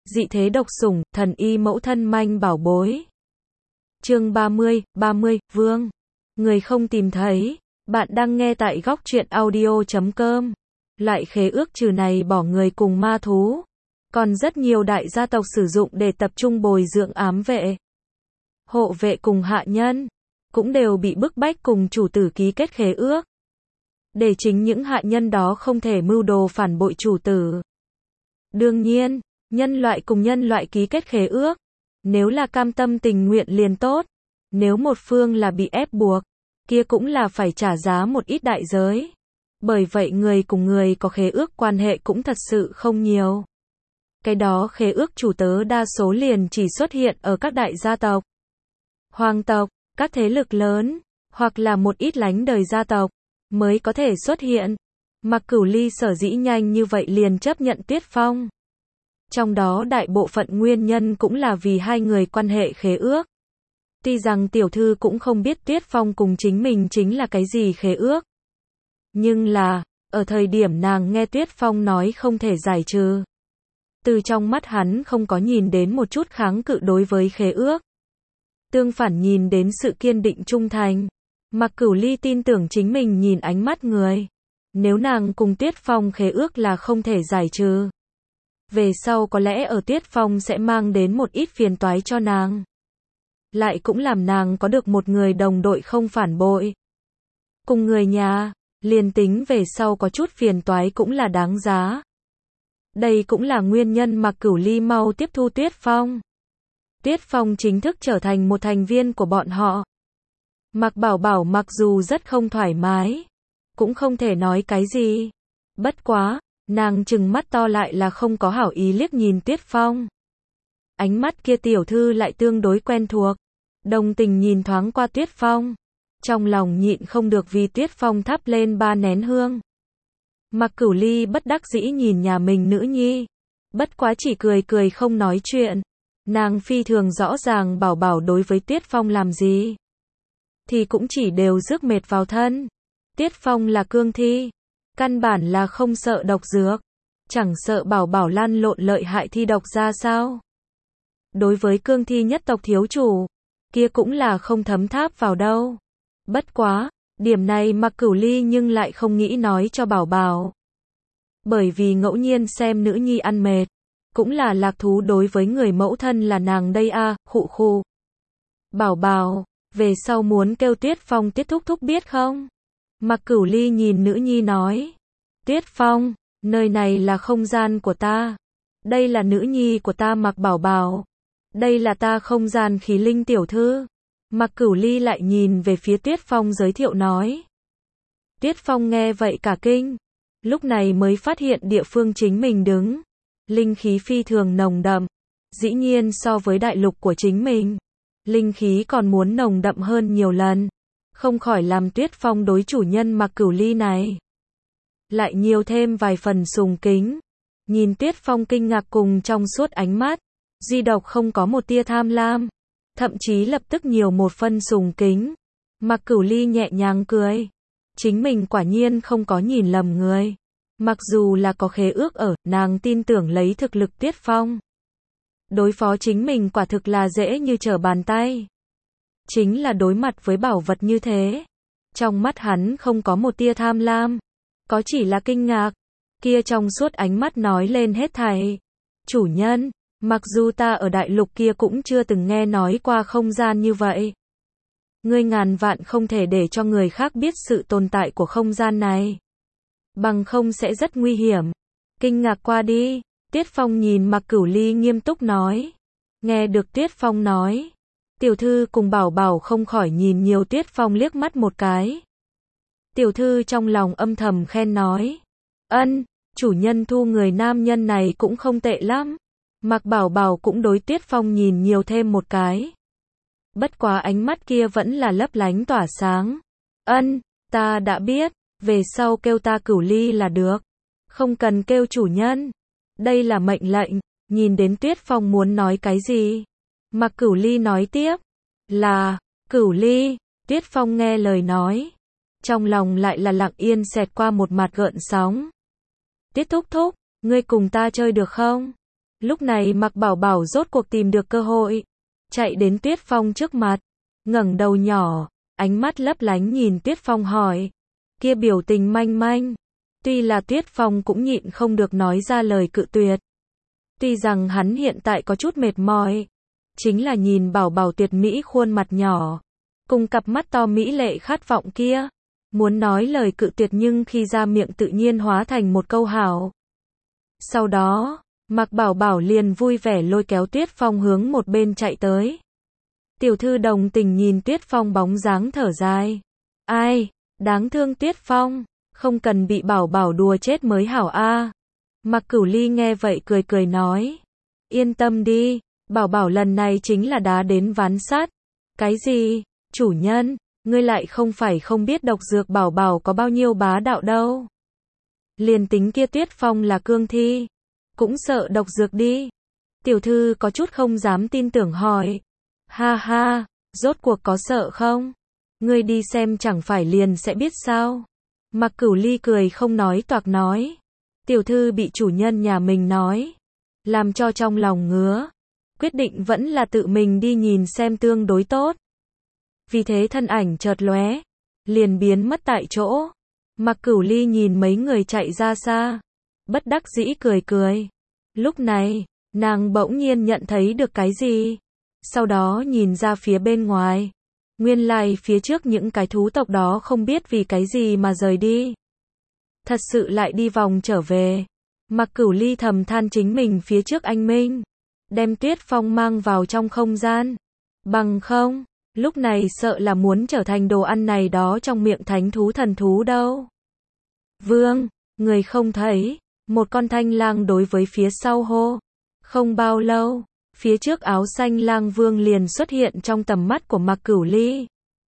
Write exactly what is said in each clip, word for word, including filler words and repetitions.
Dị thế độc sủng, thần y mẫu thân manh bảo bối. Chương ba mươi, ba mươi, Vương. Người không tìm thấy. Bạn đang nghe tại góc truyện audio chấm com. Loại khế ước trừ này bỏ người cùng ma thú. Còn rất nhiều đại gia tộc sử dụng để tập trung bồi dưỡng ám vệ. Hộ vệ cùng hạ nhân. Cũng đều bị bức bách cùng chủ tử ký kết khế ước. Để chính những hạ nhân đó không thể mưu đồ phản bội chủ tử. Đương nhiên, nhân loại cùng nhân loại ký kết khế ước. Nếu là cam tâm tình nguyện liền tốt. Nếu một phương là bị ép buộc, kia cũng là phải trả giá một ít đại giới. Bởi vậy người cùng người có khế ước quan hệ cũng thật sự không nhiều. Cái đó khế ước chủ tớ đa số liền chỉ xuất hiện ở các đại gia tộc, hoàng tộc, các thế lực lớn, hoặc là một ít lánh đời gia tộc, mới có thể xuất hiện. Mặc Cửu Ly sở dĩ nhanh như vậy liền chấp nhận Tuyết Phong. Trong đó đại bộ phận nguyên nhân cũng là vì hai người quan hệ khế ước. Tuy rằng tiểu thư cũng không biết Tuyết Phong cùng chính mình chính là cái gì khế ước. Nhưng là, ở thời điểm nàng nghe Tuyết Phong nói không thể giải trừ. Từ trong mắt hắn không có nhìn đến một chút kháng cự đối với khế ước. Tương phản nhìn đến sự kiên định trung thành. Mặc Cửu Ly tin tưởng chính mình nhìn ánh mắt người. Nếu nàng cùng Tuyết Phong khế ước là không thể giải trừ, về sau có lẽ ở Tuyết Phong sẽ mang đến một ít phiền toái cho nàng. Lại cũng làm nàng có được một người đồng đội không phản bội. Cùng người nhà, liền tính về sau có chút phiền toái cũng là đáng giá. Đây cũng là nguyên nhân Mặc Cửu Ly mau tiếp thu Tuyết Phong. Tuyết Phong chính thức trở thành một thành viên của bọn họ. Mặc Bảo Bảo mặc dù rất không thoải mái, cũng không thể nói cái gì. Bất quá, nàng trừng mắt to lại là không có hảo ý liếc nhìn Tuyết Phong. Ánh mắt kia tiểu thư lại tương đối quen thuộc. Đồng tình nhìn thoáng qua Tuyết Phong. Trong lòng nhịn không được vì Tuyết Phong thắp lên ba nén hương. Mặc Cửu Ly bất đắc dĩ nhìn nhà mình nữ nhi. Bất quá chỉ cười cười không nói chuyện. Nàng phi thường rõ ràng Bảo Bảo đối với Tuyết Phong làm gì thì cũng chỉ đều rước mệt vào thân. Tuyết Phong là cương thi, căn bản là không sợ độc dược, chẳng sợ Bảo Bảo lăn lộn lợi hại thi độc ra sao. Đối với cương thi nhất tộc thiếu chủ, kia cũng là không thấm tháp vào đâu. Bất quá, điểm này Mặc Cửu Ly nhưng lại không nghĩ nói cho Bảo Bảo. Bởi vì ngẫu nhiên xem nữ nhi ăn mệt, cũng là lạc thú đối với người mẫu thân là nàng đây a, à, khụ khụ. Bảo Bảo, về sau muốn kêu Tuyết Phong Tiết thúc thúc biết không? Mặc Cửu Ly nhìn nữ nhi nói. Tuyết Phong, nơi này là không gian của ta. Đây là nữ nhi của ta Mặc Bảo Bảo. Đây là ta không gian khí linh tiểu thư. Mặc Cửu Ly lại nhìn về phía Tuyết Phong giới thiệu nói. Tuyết Phong nghe vậy cả kinh. Lúc này mới phát hiện địa phương chính mình đứng. Linh khí phi thường nồng đậm. Dĩ nhiên so với đại lục của chính mình, linh khí còn muốn nồng đậm hơn nhiều lần. Không khỏi làm Tuyết Phong đối chủ nhân Mặc Cửu Ly này lại nhiều thêm vài phần sùng kính. Nhìn Tuyết Phong kinh ngạc cùng trong suốt ánh mắt, duy độc không có một tia tham lam, thậm chí lập tức nhiều một phân sùng kính. Mặc Cửu Ly nhẹ nhàng cười. Chính mình quả nhiên không có nhìn lầm người. Mặc dù là có khế ước ở, nàng tin tưởng lấy thực lực Tuyết Phong đối phó chính mình quả thực là dễ như trở bàn tay. Chính là đối mặt với bảo vật như thế. Trong mắt hắn không có một tia tham lam, có chỉ là kinh ngạc. Kia trong suốt ánh mắt nói lên hết thảy. Chủ nhân, mặc dù ta ở đại lục kia cũng chưa từng nghe nói qua không gian như vậy. Ngươi ngàn vạn không thể để cho người khác biết sự tồn tại của không gian này. Bằng không sẽ rất nguy hiểm. Kinh ngạc qua đi. Tuyết Phong nhìn Mặc Cửu Ly nghiêm túc nói. Nghe được Tuyết Phong nói, tiểu thư cùng Bảo Bảo không khỏi nhìn nhiều Tuyết Phong liếc mắt một cái. Tiểu thư trong lòng âm thầm khen nói. Ân, chủ nhân thu người nam nhân này cũng không tệ lắm. Mặc Bảo Bảo cũng đối Tuyết Phong nhìn nhiều thêm một cái. Bất quá ánh mắt kia vẫn là lấp lánh tỏa sáng. Ân, ta đã biết, về sau kêu ta Cửu Ly là được. Không cần kêu chủ nhân. Đây là mệnh lệnh. Nhìn đến Tuyết Phong muốn nói cái gì, Mặc Cửu Ly nói tiếp. Là, Cửu Ly. Tuyết Phong nghe lời nói, trong lòng lại là lặng yên xẹt qua một mặt gợn sóng. Tiết thúc thúc, ngươi cùng ta chơi được không? Lúc này Mạc Bảo Bảo rốt cuộc tìm được cơ hội, chạy đến Tuyết Phong trước mặt, ngẩng đầu nhỏ, ánh mắt lấp lánh nhìn Tuyết Phong hỏi, kia biểu tình manh manh. Tuy là Tuyết Phong cũng nhịn không được nói ra lời cự tuyệt. Tuy rằng hắn hiện tại có chút mệt mỏi, chính là nhìn Bảo Bảo tuyệt mỹ khuôn mặt nhỏ, cùng cặp mắt to mỹ lệ khát vọng kia, muốn nói lời cự tuyệt nhưng khi ra miệng tự nhiên hóa thành một câu hảo. Sau đó, Mạc Bảo Bảo liền vui vẻ lôi kéo Tuyết Phong hướng một bên chạy tới. Tiểu thư đồng tình nhìn Tuyết Phong bóng dáng thở dài. Ai, đáng thương Tuyết Phong, không cần bị Bảo Bảo đùa chết mới hảo a. Mạc Cửu Ly nghe vậy cười cười nói, yên tâm đi, Bảo Bảo lần này chính là đá đến ván sắt. Cái gì, chủ nhân, ngươi lại không phải không biết độc dược Bảo Bảo có bao nhiêu bá đạo đâu. Liền tính kia Tuyết Phong là cương thi, cũng sợ độc dược đi. Tiểu thư có chút không dám tin tưởng hỏi, ha ha, rốt cuộc có sợ không? Ngươi đi xem chẳng phải liền sẽ biết sao? Mạc Cửu Ly cười không nói toạc nói, tiểu thư bị chủ nhân nhà mình nói, làm cho trong lòng ngứa, quyết định vẫn là tự mình đi nhìn xem tương đối tốt. Vì thế thân ảnh chợt lóe, liền biến mất tại chỗ. Mạc Cửu Ly nhìn mấy người chạy ra xa, bất đắc dĩ cười cười. Lúc này, nàng bỗng nhiên nhận thấy được cái gì, sau đó nhìn ra phía bên ngoài. Nguyên lai phía trước những cái thú tộc đó không biết vì cái gì mà rời đi. Thật sự lại đi vòng trở về. Mạc Cửu Ly thầm than chính mình phía trước anh minh, đem Tuyết Phong mang vào trong không gian. Bằng không, lúc này sợ là muốn trở thành đồ ăn này đó trong miệng thánh thú thần thú đâu. Vương, người không thấy, một con thanh lang đối với phía sau hô. Không bao lâu, phía trước áo xanh lang vương liền xuất hiện trong tầm mắt của Mạc Cửu Ly.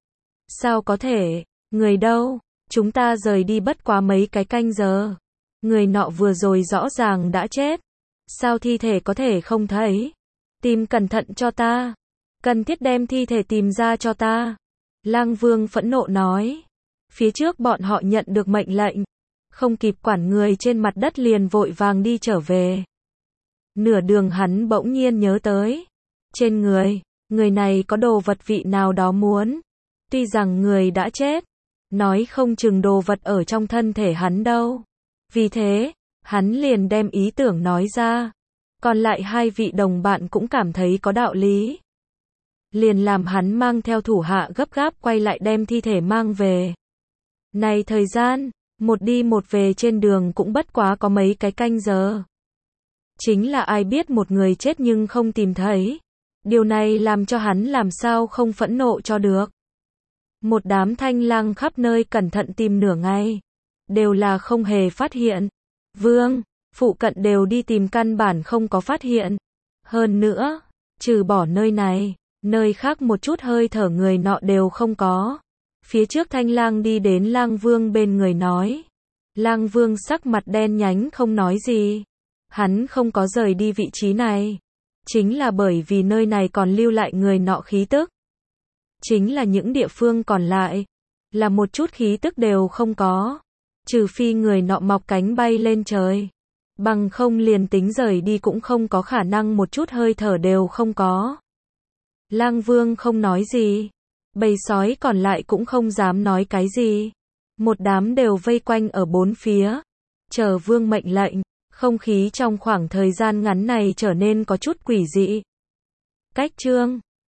Sao có thể, người đâu, chúng ta rời đi bất quá mấy cái canh giờ. Người nọ vừa rồi rõ ràng đã chết. Sao thi thể có thể không thấy? Tìm cẩn thận cho ta. Cần thiết đem thi thể tìm ra cho ta. Lang vương phẫn nộ nói. Phía trước bọn họ nhận được mệnh lệnh, không kịp quản người trên mặt đất liền vội vàng đi trở về. Nửa đường hắn bỗng nhiên nhớ tới, trên người, người này có đồ vật vị nào đó muốn. Tuy rằng người đã chết, nói không chừng đồ vật ở trong thân thể hắn đâu. Vì thế, hắn liền đem ý tưởng nói ra. Còn lại hai vị đồng bạn cũng cảm thấy có đạo lý. Liền làm hắn mang theo thủ hạ gấp gáp quay lại đem thi thể mang về. Này thời gian, một đi một về trên đường cũng bất quá có mấy cái canh giờ. Chính là ai biết một người chết nhưng không tìm thấy. Điều này làm cho hắn làm sao không phẫn nộ cho được. Một đám thanh lang khắp nơi cẩn thận tìm nửa ngày, đều là không hề phát hiện. Vương, phụ cận đều đi tìm căn bản không có phát hiện. Hơn nữa, trừ bỏ nơi này, nơi khác một chút hơi thở người nọ đều không có. Phía trước thanh lang đi đến lang vương bên người nói. Lang vương sắc mặt đen nhánh không nói gì. Hắn không có rời đi vị trí này. Chính là bởi vì nơi này còn lưu lại người nọ khí tức. Chính là những địa phương còn lại, là một chút khí tức đều không có. Trừ phi người nọ mọc cánh bay lên trời. Bằng không liền tính rời đi cũng không có khả năng một chút hơi thở đều không có. Lang vương không nói gì. Bầy sói còn lại cũng không dám nói cái gì. Một đám đều vây quanh ở bốn phía. Chờ vương mệnh lệnh. Không khí trong khoảng thời gian ngắn này trở nên có chút quỷ dị. Cách chương